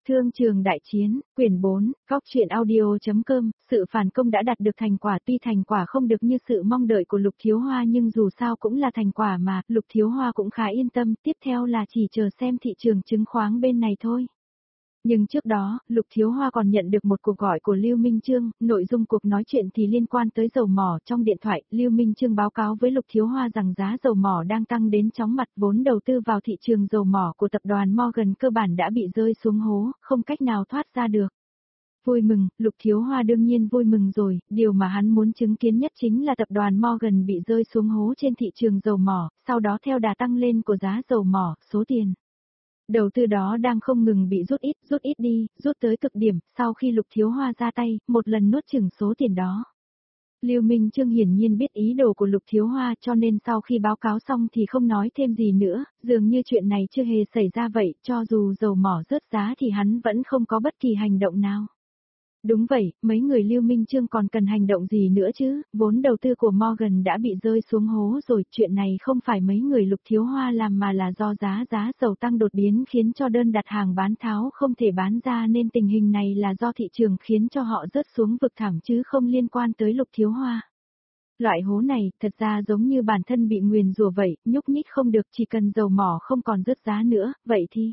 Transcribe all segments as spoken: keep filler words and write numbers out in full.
Thương trường đại chiến, quyển bốn, góc truyện audio.com, sự phản công đã đạt được thành quả, tuy thành quả không được như sự mong đợi của Lục Thiếu Hoa nhưng dù sao cũng là thành quả mà, Lục Thiếu Hoa cũng khá yên tâm, tiếp theo là chỉ chờ xem thị trường chứng khoán bên này thôi. Nhưng trước đó, Lục Thiếu Hoa còn nhận được một cuộc gọi của Lưu Minh Chương, nội dung cuộc nói chuyện thì liên quan tới dầu mỏ. Trong điện thoại, Lưu Minh Chương báo cáo với Lục Thiếu Hoa rằng giá dầu mỏ đang tăng đến chóng mặt, vốn đầu tư vào thị trường dầu mỏ của tập đoàn Morgan cơ bản đã bị rơi xuống hố, không cách nào thoát ra được. Vui mừng, Lục Thiếu Hoa đương nhiên vui mừng rồi, điều mà hắn muốn chứng kiến nhất chính là tập đoàn Morgan bị rơi xuống hố trên thị trường dầu mỏ, sau đó theo đà tăng lên của giá dầu mỏ, số tiền đầu tư đó đang không ngừng bị rút ít, rút ít đi, rút tới cực điểm, sau khi Lục Thiếu Hoa ra tay, một lần nuốt chửng số tiền đó. Lưu Minh Chương hiển nhiên biết ý đồ của Lục Thiếu Hoa cho nên sau khi báo cáo xong thì không nói thêm gì nữa, dường như chuyện này chưa hề xảy ra vậy, cho dù dầu mỏ rớt giá thì hắn vẫn không có bất kỳ hành động nào. Đúng vậy, mấy người Lưu Minh Chương còn cần hành động gì nữa chứ, vốn đầu tư của Morgan đã bị rơi xuống hố rồi, chuyện này không phải mấy người Lục Thiếu Hoa làm mà là do giá giá dầu tăng đột biến khiến cho đơn đặt hàng bán tháo không thể bán ra nên tình hình này là do thị trường khiến cho họ rớt xuống vực thẳm chứ không liên quan tới Lục Thiếu Hoa. Loại hố này, thật ra giống như bản thân bị nguyền rủa vậy, nhúc nhích không được, chỉ cần dầu mỏ không còn rớt giá nữa, vậy thì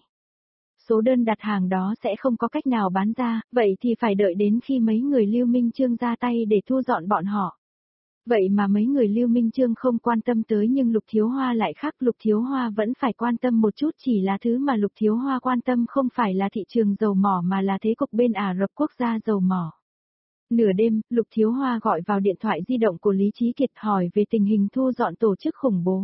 số đơn đặt hàng đó sẽ không có cách nào bán ra, vậy thì phải đợi đến khi mấy người Lưu Minh Chương ra tay để thu dọn bọn họ. Vậy mà mấy người Lưu Minh Chương không quan tâm tới nhưng Lục Thiếu Hoa lại khác, Lục Thiếu Hoa vẫn phải quan tâm một chút, chỉ là thứ mà Lục Thiếu Hoa quan tâm không phải là thị trường dầu mỏ mà là thế cục bên Ả Rập quốc gia dầu mỏ. Nửa đêm, Lục Thiếu Hoa gọi vào điện thoại di động của Lý Chí Kiệt hỏi về tình hình thu dọn tổ chức khủng bố.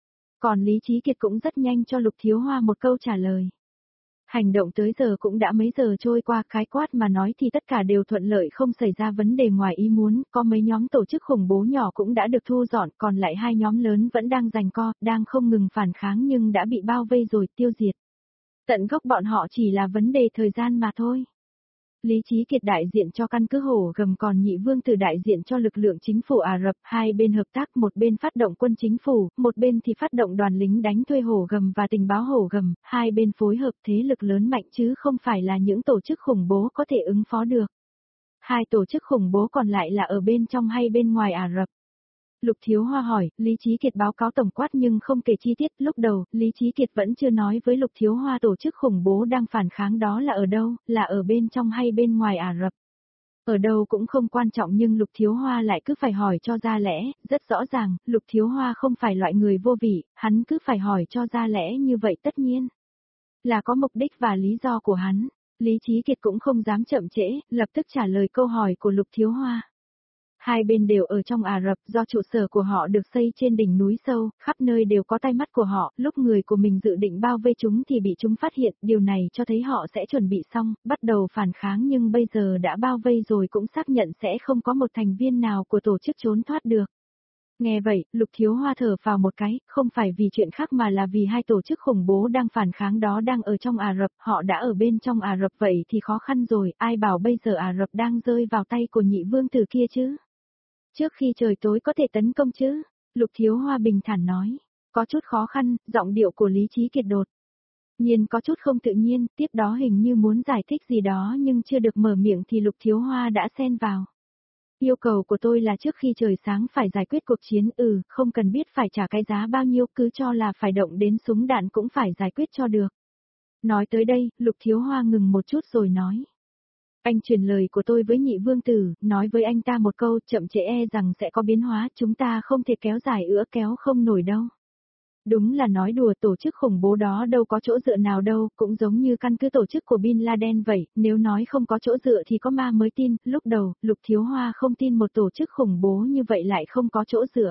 Còn Lý Chí Kiệt cũng rất nhanh cho Lục Thiếu Hoa một câu trả lời. Hành động tới giờ cũng đã mấy giờ trôi qua, khái quát mà nói thì tất cả đều thuận lợi, không xảy ra vấn đề ngoài ý muốn, có mấy nhóm tổ chức khủng bố nhỏ cũng đã được thu dọn, còn lại hai nhóm lớn vẫn đang giằng co, đang không ngừng phản kháng nhưng đã bị bao vây rồi, tiêu diệt. Tận gốc bọn họ chỉ là vấn đề thời gian mà thôi. Lý Chí Kiệt đại diện cho căn cứ Hổ Gầm, còn Nhị Vương Tử đại diện cho lực lượng chính phủ Ả Rập, hai bên hợp tác, một bên phát động quân chính phủ, một bên thì phát động đoàn lính đánh thuê Hổ Gầm và tình báo Hổ Gầm, hai bên phối hợp thế lực lớn mạnh chứ không phải là những tổ chức khủng bố có thể ứng phó được. Hai tổ chức khủng bố còn lại là ở bên trong hay bên ngoài Ả Rập? Lục Thiếu Hoa hỏi, Lý Chí Kiệt báo cáo tổng quát nhưng không kể chi tiết, lúc đầu, Lý Chí Kiệt vẫn chưa nói với Lục Thiếu Hoa tổ chức khủng bố đang phản kháng đó là ở đâu, là ở bên trong hay bên ngoài Ả Rập. Ở đâu cũng không quan trọng nhưng Lục Thiếu Hoa lại cứ phải hỏi cho ra lẽ, rất rõ ràng, Lục Thiếu Hoa không phải loại người vô vị, hắn cứ phải hỏi cho ra lẽ như vậy tất nhiên là có mục đích và lý do của hắn. Lý Chí Kiệt cũng không dám chậm trễ, lập tức trả lời câu hỏi của Lục Thiếu Hoa. Hai bên đều ở trong Ả Rập, do trụ sở của họ được xây trên đỉnh núi sâu, khắp nơi đều có tay mắt của họ, lúc người của mình dự định bao vây chúng thì bị chúng phát hiện, điều này cho thấy họ sẽ chuẩn bị xong, bắt đầu phản kháng nhưng bây giờ đã bao vây rồi cũng xác nhận sẽ không có một thành viên nào của tổ chức trốn thoát được. Nghe vậy, Lục Thiếu Hoa thở vào một cái, không phải vì chuyện khác mà là vì hai tổ chức khủng bố đang phản kháng đó đang ở trong Ả Rập, họ đã ở bên trong Ả Rập vậy thì khó khăn rồi, ai bảo bây giờ Ả Rập đang rơi vào tay của Nhị Vương Tử kia chứ. Trước khi trời tối có thể tấn công chứ? Lục Thiếu Hoa bình thản nói. Có chút khó khăn, giọng điệu của Lý Chí Kiệt đột nhiên có chút không tự nhiên, tiếp đó hình như muốn giải thích gì đó nhưng chưa được mở miệng thì Lục Thiếu Hoa đã xen vào. Yêu cầu của tôi là trước khi trời sáng phải giải quyết cuộc chiến, ừ, không cần biết phải trả cái giá bao nhiêu, cứ cho là phải động đến súng đạn cũng phải giải quyết cho được. Nói tới đây, Lục Thiếu Hoa ngừng một chút rồi nói. Anh truyền lời của tôi với Nhị Vương Tử, nói với anh ta một câu, chậm trễ e rằng sẽ có biến hóa, chúng ta không thể kéo dài nữa, kéo không nổi đâu. Đúng là nói đùa, tổ chức khủng bố đó đâu có chỗ dựa nào đâu, cũng giống như căn cứ tổ chức của Bin Laden vậy, nếu nói không có chỗ dựa thì có ma mới tin, lúc đầu, Lục Thiếu Hoa không tin một tổ chức khủng bố như vậy lại không có chỗ dựa.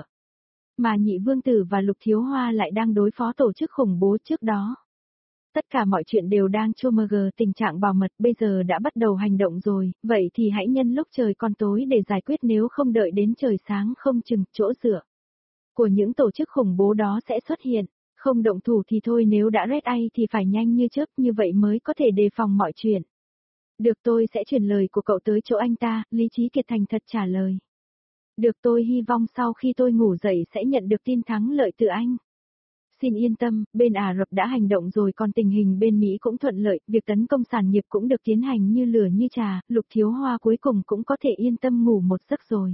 Mà Nhị Vương Tử và Lục Thiếu Hoa lại đang đối phó tổ chức khủng bố trước đó. Tất cả mọi chuyện đều đang chô mờ gờ, tình trạng bảo mật, bây giờ đã bắt đầu hành động rồi, vậy thì hãy nhân lúc trời còn tối để giải quyết, nếu không đợi đến trời sáng không chừng chỗ dựa của những tổ chức khủng bố đó sẽ xuất hiện, không động thủ thì thôi, nếu đã red eye thì phải nhanh như chớp, như vậy mới có thể đề phòng mọi chuyện. Được, tôi sẽ truyền lời của cậu tới chỗ anh ta, Lý Chí Kiệt thành thật trả lời. Được, tôi hy vọng sau khi tôi ngủ dậy sẽ nhận được tin thắng lợi từ anh. Xin yên tâm, bên Ả Rập đã hành động rồi còn tình hình bên Mỹ cũng thuận lợi, việc tấn công sản nghiệp cũng được tiến hành như lửa như trà, Lục Thiếu Hoa cuối cùng cũng có thể yên tâm ngủ một giấc rồi.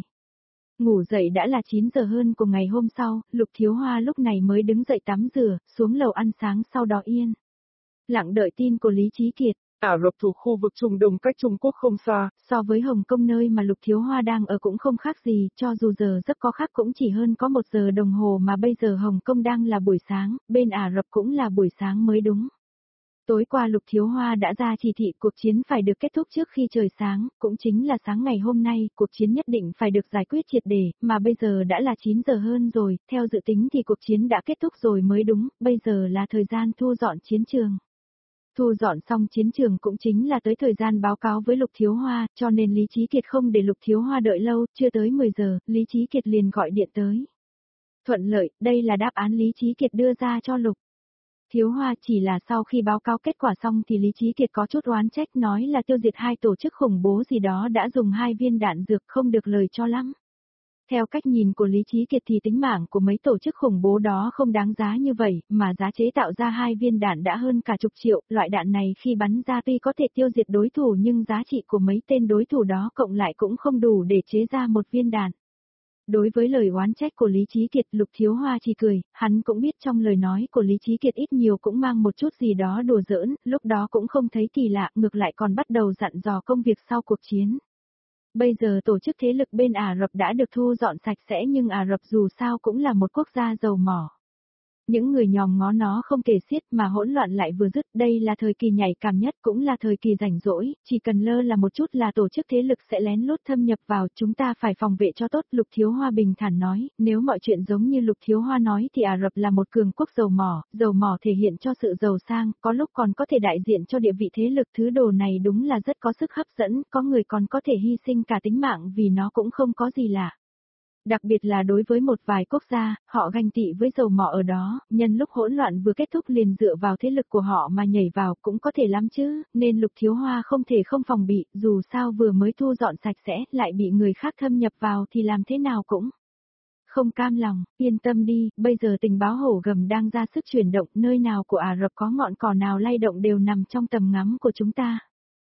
Ngủ dậy đã là chín giờ hơn của ngày hôm sau, Lục Thiếu Hoa lúc này mới đứng dậy tắm rửa, xuống lầu ăn sáng sau đó yên. Lặng đợi tin của Lý Chí Kiệt. Ả Rập thuộc khu vực Trung Đông cách Trung Quốc không xa. So với Hồng Kông nơi mà Lục Thiếu Hoa đang ở cũng không khác gì, cho dù giờ giấc có khác cũng chỉ hơn có một giờ đồng hồ mà bây giờ Hồng Kông đang là buổi sáng, bên Ả Rập cũng là buổi sáng mới đúng. Tối qua Lục Thiếu Hoa đã ra chỉ thị cuộc chiến phải được kết thúc trước khi trời sáng, cũng chính là sáng ngày hôm nay, cuộc chiến nhất định phải được giải quyết triệt để, mà bây giờ đã là chín giờ hơn rồi, theo dự tính thì cuộc chiến đã kết thúc rồi mới đúng, bây giờ là thời gian thu dọn chiến trường. Thu dọn xong chiến trường cũng chính là tới thời gian báo cáo với Lục Thiếu Hoa, cho nên Lý Chí Kiệt không để Lục Thiếu Hoa đợi lâu, chưa tới mười giờ, Lý Chí Kiệt liền gọi điện tới. Thuận lợi, đây là đáp án Lý Chí Kiệt đưa ra cho Lục Thiếu Hoa, chỉ là sau khi báo cáo kết quả xong thì Lý Chí Kiệt có chút oán trách nói là tiêu diệt hai tổ chức khủng bố gì đó đã dùng hai viên đạn dược không được lời cho lắm. Theo cách nhìn của Lý Chí Kiệt thì tính mạng của mấy tổ chức khủng bố đó không đáng giá như vậy, mà giá chế tạo ra hai viên đạn đã hơn cả chục triệu, loại đạn này khi bắn ra tuy có thể tiêu diệt đối thủ nhưng giá trị của mấy tên đối thủ đó cộng lại cũng không đủ để chế ra một viên đạn. Đối với lời oán trách của Lý Chí Kiệt, Lục Thiếu Hoa chỉ cười, hắn cũng biết trong lời nói của Lý Chí Kiệt ít nhiều cũng mang một chút gì đó đùa giỡn, lúc đó cũng không thấy kỳ lạ, ngược lại còn bắt đầu dặn dò công việc sau cuộc chiến. Bây giờ tổ chức thế lực bên Ả Rập đã được thu dọn sạch sẽ nhưng Ả Rập dù sao cũng là một quốc gia giàu mỏ. Những người nhòm ngó nó không kể xiết mà hỗn loạn lại vừa dứt, đây là thời kỳ nhạy cảm nhất cũng là thời kỳ rảnh rỗi, chỉ cần lơ là một chút là tổ chức thế lực sẽ lén lút thâm nhập vào, chúng ta phải phòng vệ cho tốt. Lục Thiếu Hoa bình thản nói, nếu mọi chuyện giống như Lục Thiếu Hoa nói thì Ả Rập là một cường quốc giàu mỏ, giàu mỏ thể hiện cho sự giàu sang, có lúc còn có thể đại diện cho địa vị thế lực, thứ đồ này đúng là rất có sức hấp dẫn, có người còn có thể hy sinh cả tính mạng vì nó cũng không có gì lạ. Đặc biệt là đối với một vài quốc gia, họ ganh tị với dầu mỏ ở đó, nhân lúc hỗn loạn vừa kết thúc liền dựa vào thế lực của họ mà nhảy vào cũng có thể lắm chứ, nên Lục Thiếu Hoa không thể không phòng bị, dù sao vừa mới thu dọn sạch sẽ, lại bị người khác thâm nhập vào thì làm thế nào cũng không cam lòng. Yên tâm đi, bây giờ tình báo hổ gầm đang ra sức chuyển động, nơi nào của Ả Rập có ngọn cỏ nào lay động đều nằm trong tầm ngắm của chúng ta.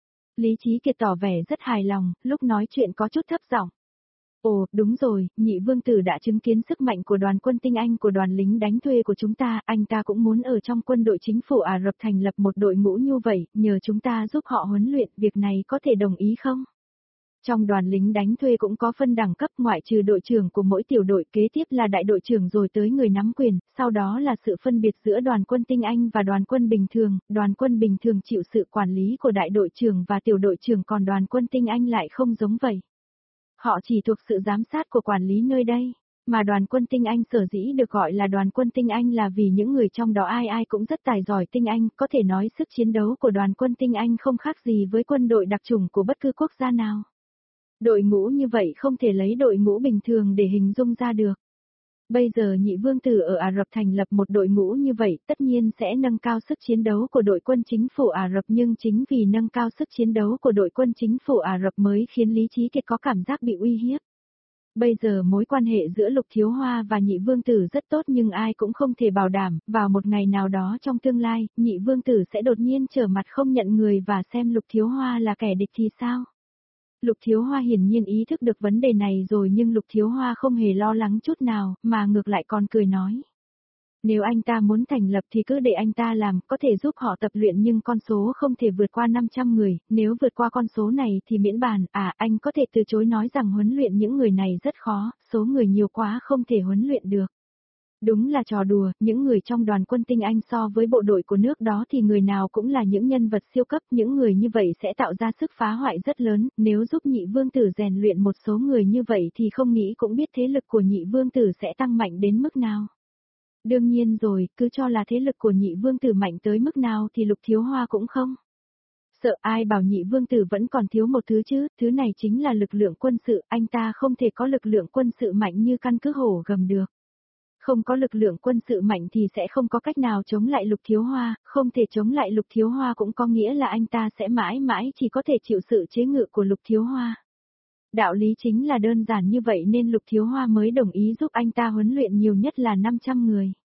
Lý Chí Kiệt tỏ vẻ rất hài lòng, lúc nói chuyện có chút thấp giọng. Ồ, đúng rồi, nhị vương tử đã chứng kiến sức mạnh của đoàn quân tinh anh của đoàn lính đánh thuê của chúng ta, anh ta cũng muốn ở trong quân đội chính phủ Ả Rập thành lập một đội ngũ như vậy, nhờ chúng ta giúp họ huấn luyện, việc này có thể đồng ý không? Trong đoàn lính đánh thuê cũng có phân đẳng cấp, ngoại trừ đội trưởng của mỗi tiểu đội, kế tiếp là đại đội trưởng rồi tới người nắm quyền, sau đó là sự phân biệt giữa đoàn quân tinh anh và đoàn quân bình thường, đoàn quân bình thường chịu sự quản lý của đại đội trưởng và tiểu đội trưởng, còn đoàn quân tinh anh lại không giống vậy. Họ chỉ thuộc sự giám sát của quản lý nơi đây, mà đoàn quân tinh anh sở dĩ được gọi là đoàn quân tinh anh là vì những người trong đó ai ai cũng rất tài giỏi tinh anh, có thể nói sức chiến đấu của đoàn quân tinh anh không khác gì với quân đội đặc chủng của bất cứ quốc gia nào. Đội ngũ như vậy không thể lấy đội ngũ bình thường để hình dung ra được. Bây giờ nhị vương tử ở Ả Rập thành lập một đội ngũ như vậy tất nhiên sẽ nâng cao sức chiến đấu của đội quân chính phủ Ả Rập, nhưng chính vì nâng cao sức chiến đấu của đội quân chính phủ Ả Rập mới khiến Lý Chí Kiệt có cảm giác bị uy hiếp. Bây giờ mối quan hệ giữa Lục Thiếu Hoa và nhị vương tử rất tốt nhưng ai cũng không thể bảo đảm, vào một ngày nào đó trong tương lai, nhị vương tử sẽ đột nhiên trở mặt không nhận người và xem Lục Thiếu Hoa là kẻ địch thì sao? Lục Thiếu Hoa hiển nhiên ý thức được vấn đề này rồi nhưng Lục Thiếu Hoa không hề lo lắng chút nào, mà ngược lại còn cười nói. Nếu anh ta muốn thành lập thì cứ để anh ta làm, có thể giúp họ tập luyện nhưng con số không thể vượt qua năm trăm người, nếu vượt qua con số này thì miễn bàn, à anh có thể từ chối nói rằng huấn luyện những người này rất khó, số người nhiều quá không thể huấn luyện được. Đúng là trò đùa, những người trong đoàn quân tinh anh so với bộ đội của nước đó thì người nào cũng là những nhân vật siêu cấp, những người như vậy sẽ tạo ra sức phá hoại rất lớn, nếu giúp nhị vương tử rèn luyện một số người như vậy thì không nghĩ cũng biết thế lực của nhị vương tử sẽ tăng mạnh đến mức nào. Đương nhiên rồi, cứ cho là thế lực của nhị vương tử mạnh tới mức nào thì Lục Thiếu Hoa cũng không sợ, ai bảo nhị vương tử vẫn còn thiếu một thứ chứ, thứ này chính là lực lượng quân sự, anh ta không thể có lực lượng quân sự mạnh như căn cứ hổ gầm được. Không có lực lượng quân sự mạnh thì sẽ không có cách nào chống lại Lục Thiếu Hoa, không thể chống lại Lục Thiếu Hoa cũng có nghĩa là anh ta sẽ mãi mãi chỉ có thể chịu sự chế ngự của Lục Thiếu Hoa. Đạo lý chính là đơn giản như vậy nên Lục Thiếu Hoa mới đồng ý giúp anh ta huấn luyện nhiều nhất là năm trăm người.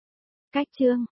Cách chương